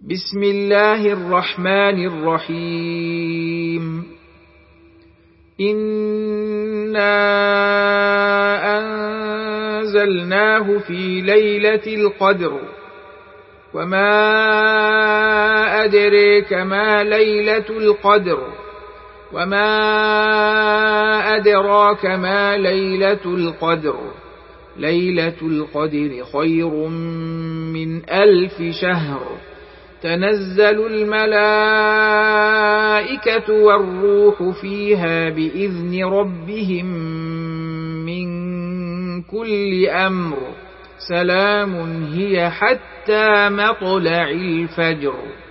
بسم الله الرحمن الرحيم. إنا أنزلناه في ليلة القدر وما أدريك ما ليلة القدر وما أدراك ما ليلة القدر ليلة القدر خير من 1000 شهر تنزل الملائكة والروح فيها بإذن ربهم من كل أمر سلام هي حتى مطلع الفجر.